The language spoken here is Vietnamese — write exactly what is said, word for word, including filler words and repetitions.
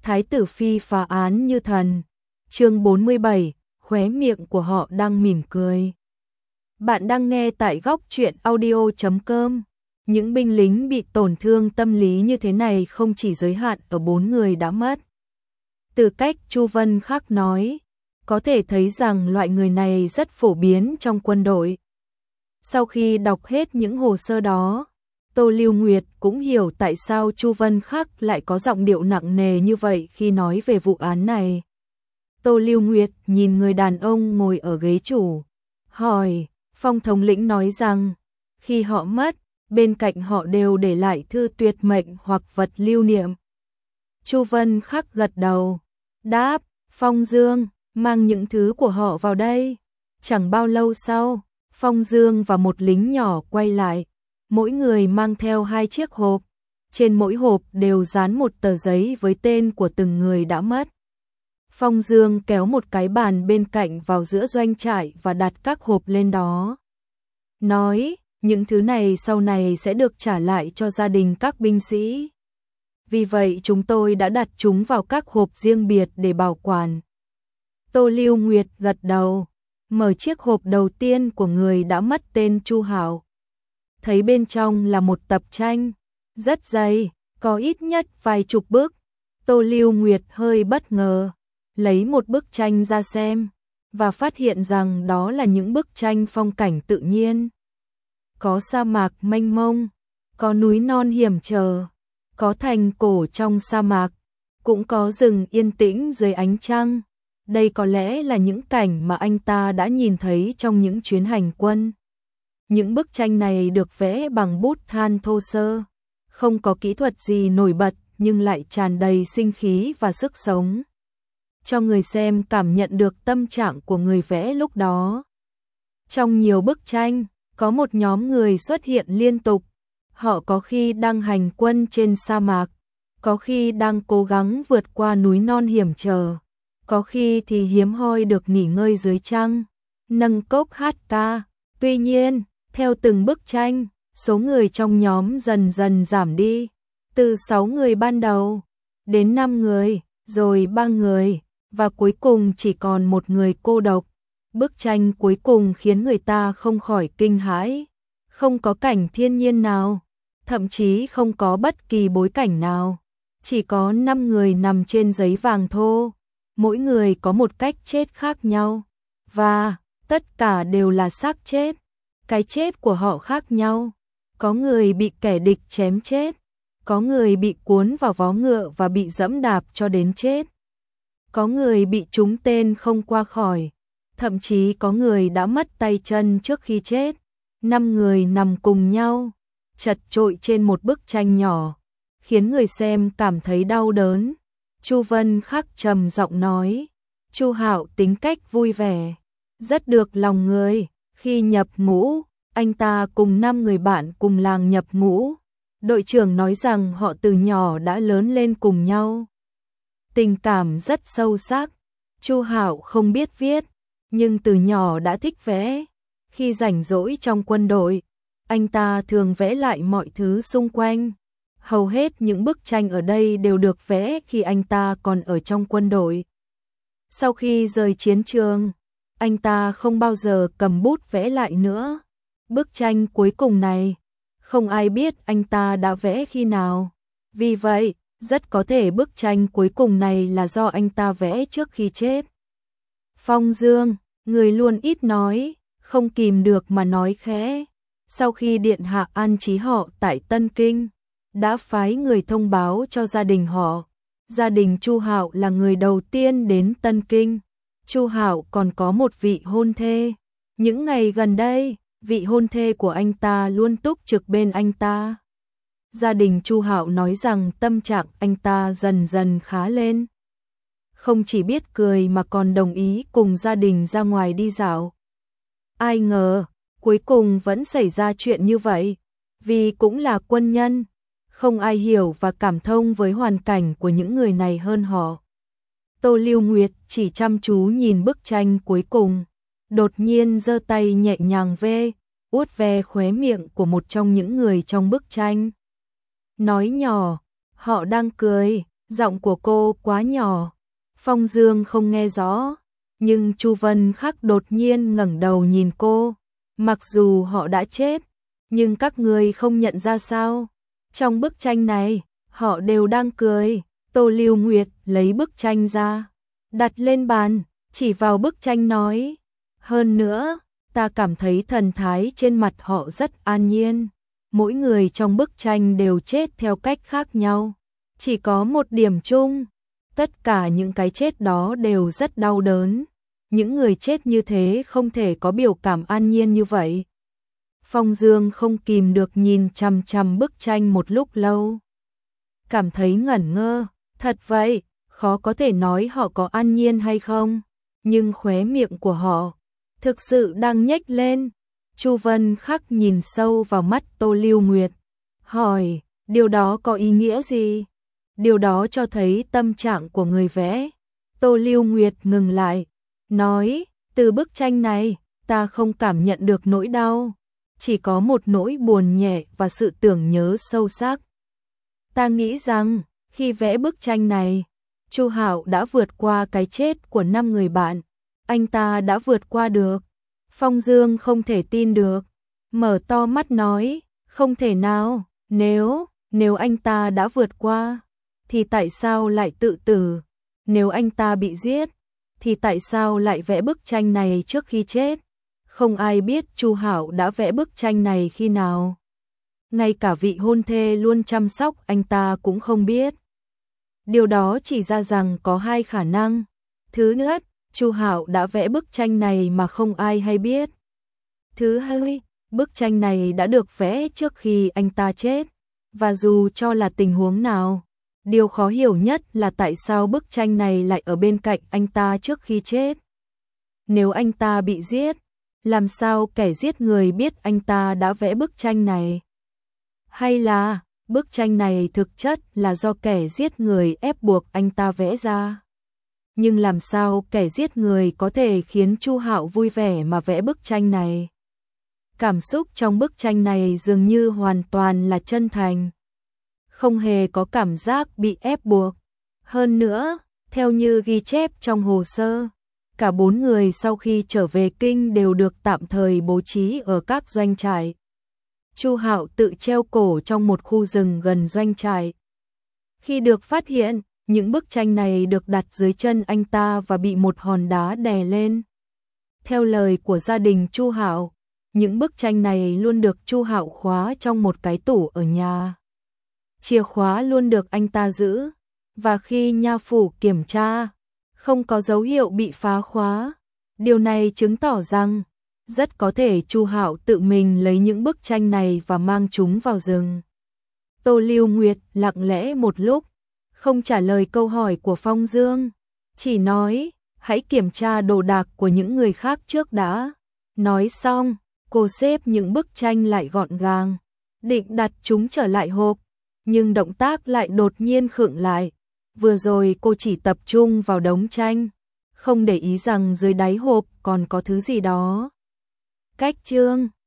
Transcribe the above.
Thái tử phi phá án như thần. Chương bốn mươi bảy, khóe miệng của họ đang mỉm cười. Bạn đang nghe tại góc truyện audio chấm com. Những binh lính bị tổn thương tâm lý như thế này không chỉ giới hạn ở bốn người đã mất. Từ cách Chu Vân Khắc nói, có thể thấy rằng loại người này rất phổ biến trong quân đội. Sau khi đọc hết những hồ sơ đó, Tô Lưu Nguyệt cũng hiểu tại sao Chu Vân Khắc lại có giọng điệu nặng nề như vậy khi nói về vụ án này. Tô Lưu Nguyệt nhìn người đàn ông ngồi ở ghế chủ, hỏi, Phong thống lĩnh nói rằng, khi họ mất, bên cạnh họ đều để lại thư tuyệt mệnh hoặc vật lưu niệm. Chu Vân Khắc gật đầu, đáp, Phong Dương, mang những thứ của họ vào đây. Chẳng bao lâu sau, Phong Dương và một lính nhỏ quay lại, mỗi người mang theo hai chiếc hộp, trên mỗi hộp đều dán một tờ giấy với tên của từng người đã mất. Phong Dương kéo một cái bàn bên cạnh vào giữa doanh trại và đặt các hộp lên đó. Nói, những thứ này sau này sẽ được trả lại cho gia đình các binh sĩ. Vì vậy chúng tôi đã đặt chúng vào các hộp riêng biệt để bảo quản. Tô Lưu Nguyệt gật đầu, mở chiếc hộp đầu tiên của người đã mất tên Chu Hạo. Thấy bên trong là một tập tranh, rất dày, có ít nhất vài chục bức. Tô Lưu Nguyệt hơi bất ngờ, lấy một bức tranh ra xem, và phát hiện rằng đó là những bức tranh phong cảnh tự nhiên. Có sa mạc mênh mông, có núi non hiểm trở, có thành cổ trong sa mạc, cũng có rừng yên tĩnh dưới ánh trăng. Đây có lẽ là những cảnh mà anh ta đã nhìn thấy trong những chuyến hành quân. Những bức tranh này được vẽ bằng bút than thô sơ, không có kỹ thuật gì nổi bật nhưng lại tràn đầy sinh khí và sức sống, cho người xem cảm nhận được tâm trạng của người vẽ lúc đó. Trong nhiều bức tranh, có một nhóm người xuất hiện liên tục. Họ có khi đang hành quân trên sa mạc, có khi đang cố gắng vượt qua núi non hiểm trở, có khi thì hiếm hoi được nghỉ ngơi dưới trăng, nâng cốc hát ca. Tuy nhiên, theo từng bức tranh, số người trong nhóm dần dần giảm đi, từ sáu người ban đầu, đến năm người, rồi ba người, và cuối cùng chỉ còn một người cô độc. Bức tranh cuối cùng khiến người ta không khỏi kinh hãi, không có cảnh thiên nhiên nào, thậm chí không có bất kỳ bối cảnh nào, chỉ có năm người nằm trên giấy vàng thô, mỗi người có một cách chết khác nhau, và tất cả đều là xác chết. Cái chết của họ khác nhau, có người bị kẻ địch chém chết, có người bị cuốn vào vó ngựa và bị giẫm đạp cho đến chết, có người bị trúng tên không qua khỏi, thậm chí có người đã mất tay chân trước khi chết. Năm người nằm cùng nhau, chật chội trên một bức tranh nhỏ, khiến người xem cảm thấy đau đớn. Chu Vân Khắc trầm giọng nói, Chu Hạo tính cách vui vẻ, rất được lòng người. Khi nhập ngũ, anh ta cùng năm người bạn cùng làng nhập ngũ. Đội trưởng nói rằng họ từ nhỏ đã lớn lên cùng nhau, tình cảm rất sâu sắc. Chu Hạo không biết viết, nhưng từ nhỏ đã thích vẽ. Khi rảnh rỗi trong quân đội, anh ta thường vẽ lại mọi thứ xung quanh. Hầu hết những bức tranh ở đây đều được vẽ khi anh ta còn ở trong quân đội. Sau khi rời chiến trường, anh ta không bao giờ cầm bút vẽ lại nữa. Bức tranh cuối cùng này, không ai biết anh ta đã vẽ khi nào. Vì vậy, rất có thể bức tranh cuối cùng này là do anh ta vẽ trước khi chết. Phong Dương, người luôn ít nói, không kìm được mà nói khẽ. Sau khi điện hạ an trí họ tại Tân Kinh, đã phái người thông báo cho gia đình họ. Gia đình Chu Hạo là người đầu tiên đến Tân Kinh. Chu Hạo còn có một vị hôn thê. Những ngày gần đây, vị hôn thê của anh ta luôn túc trực bên anh ta. Gia đình Chu Hạo nói rằng tâm trạng anh ta dần dần khá lên. Không chỉ biết cười mà còn đồng ý cùng gia đình ra ngoài đi dạo. Ai ngờ, cuối cùng vẫn xảy ra chuyện như vậy. Vì cũng là quân nhân, không ai hiểu và cảm thông với hoàn cảnh của những người này hơn họ. Tô Lưu Nguyệt chỉ chăm chú nhìn bức tranh cuối cùng, đột nhiên giơ tay nhẹ nhàng ve, uốt ve khóe miệng của một trong những người trong bức tranh. Nói nhỏ, họ đang cười, Giọng của cô quá nhỏ, Phong Dương không nghe rõ, nhưng Chu Vân Khắc đột nhiên ngẩng đầu nhìn cô. Mặc dù họ đã chết, nhưng các người không nhận ra sao? Trong bức tranh này, họ đều đang cười. Tô Lưu Nguyệt lấy bức tranh ra, đặt lên bàn, chỉ vào bức tranh nói. Hơn nữa, ta cảm thấy thần thái trên mặt họ rất an nhiên. Mỗi người trong bức tranh đều chết theo cách khác nhau. Chỉ có một điểm chung, tất cả những cái chết đó đều rất đau đớn. Những người chết như thế không thể có biểu cảm an nhiên như vậy. Phong Dương không kìm được nhìn chằm chằm bức tranh một lúc lâu. Cảm thấy ngẩn ngơ, thật vậy, khó có thể nói họ có an nhiên hay không. Nhưng khóe miệng của họ thực sự đang nhếch lên. Chu Vân Khắc nhìn sâu vào mắt Tô Lưu Nguyệt, hỏi, điều đó có ý nghĩa gì? Điều đó cho thấy tâm trạng của người vẽ. Tô Lưu Nguyệt ngừng lại, nói, từ bức tranh này, ta không cảm nhận được nỗi đau, chỉ có một nỗi buồn nhẹ và sự tưởng nhớ sâu sắc. Ta nghĩ rằng, khi vẽ bức tranh này, Chu Hạo đã vượt qua cái chết của năm người bạn. Anh ta đã vượt qua được. Phong Dương không thể tin được, mở to mắt nói, không thể nào, nếu, nếu anh ta đã vượt qua, thì tại sao lại tự tử? Nếu anh ta bị giết, thì tại sao lại vẽ bức tranh này trước khi chết? Không ai biết Chu Hạo đã vẽ bức tranh này khi nào. Ngay cả vị hôn thê luôn chăm sóc anh ta cũng không biết. Điều đó chỉ ra rằng có hai khả năng. Thứ nhất, Chu Hạo đã vẽ bức tranh này mà không ai hay biết. Thứ hai, bức tranh này đã được vẽ trước khi anh ta chết. Và dù cho là tình huống nào, điều khó hiểu nhất là tại sao bức tranh này lại ở bên cạnh anh ta trước khi chết. Nếu anh ta bị giết, làm sao kẻ giết người biết anh ta đã vẽ bức tranh này? Hay là bức tranh này thực chất là do kẻ giết người ép buộc anh ta vẽ ra? Nhưng làm sao kẻ giết người có thể khiến Chu Hạo vui vẻ mà vẽ bức tranh này? Cảm xúc trong bức tranh này dường như hoàn toàn là chân thành, không hề có cảm giác bị ép buộc. Hơn nữa, theo như ghi chép trong hồ sơ, cả bốn người sau khi trở về kinh đều được tạm thời bố trí ở các doanh trại. Chu Hạo tự treo cổ trong một khu rừng gần doanh trại. Khi được phát hiện, những bức tranh này được đặt dưới chân anh ta và bị một hòn đá đè lên. Theo lời của gia đình Chu Hạo, những bức tranh này luôn được Chu Hạo khóa trong một cái tủ ở nhà. Chìa khóa luôn được anh ta giữ, và khi nha phủ kiểm tra, không có dấu hiệu bị phá khóa. Điều này chứng tỏ rằng, rất có thể Chu Hạo tự mình lấy những bức tranh này và mang chúng vào rừng. Tô Lưu Nguyệt lặng lẽ một lúc, không trả lời câu hỏi của Phong Dương, chỉ nói, hãy kiểm tra đồ đạc của những người khác trước đã. Nói xong, cô xếp những bức tranh lại gọn gàng, định đặt chúng trở lại hộp, nhưng động tác lại đột nhiên khựng lại. Vừa rồi cô chỉ tập trung vào đống tranh, không để ý rằng dưới đáy hộp còn có thứ gì đó. Cách chương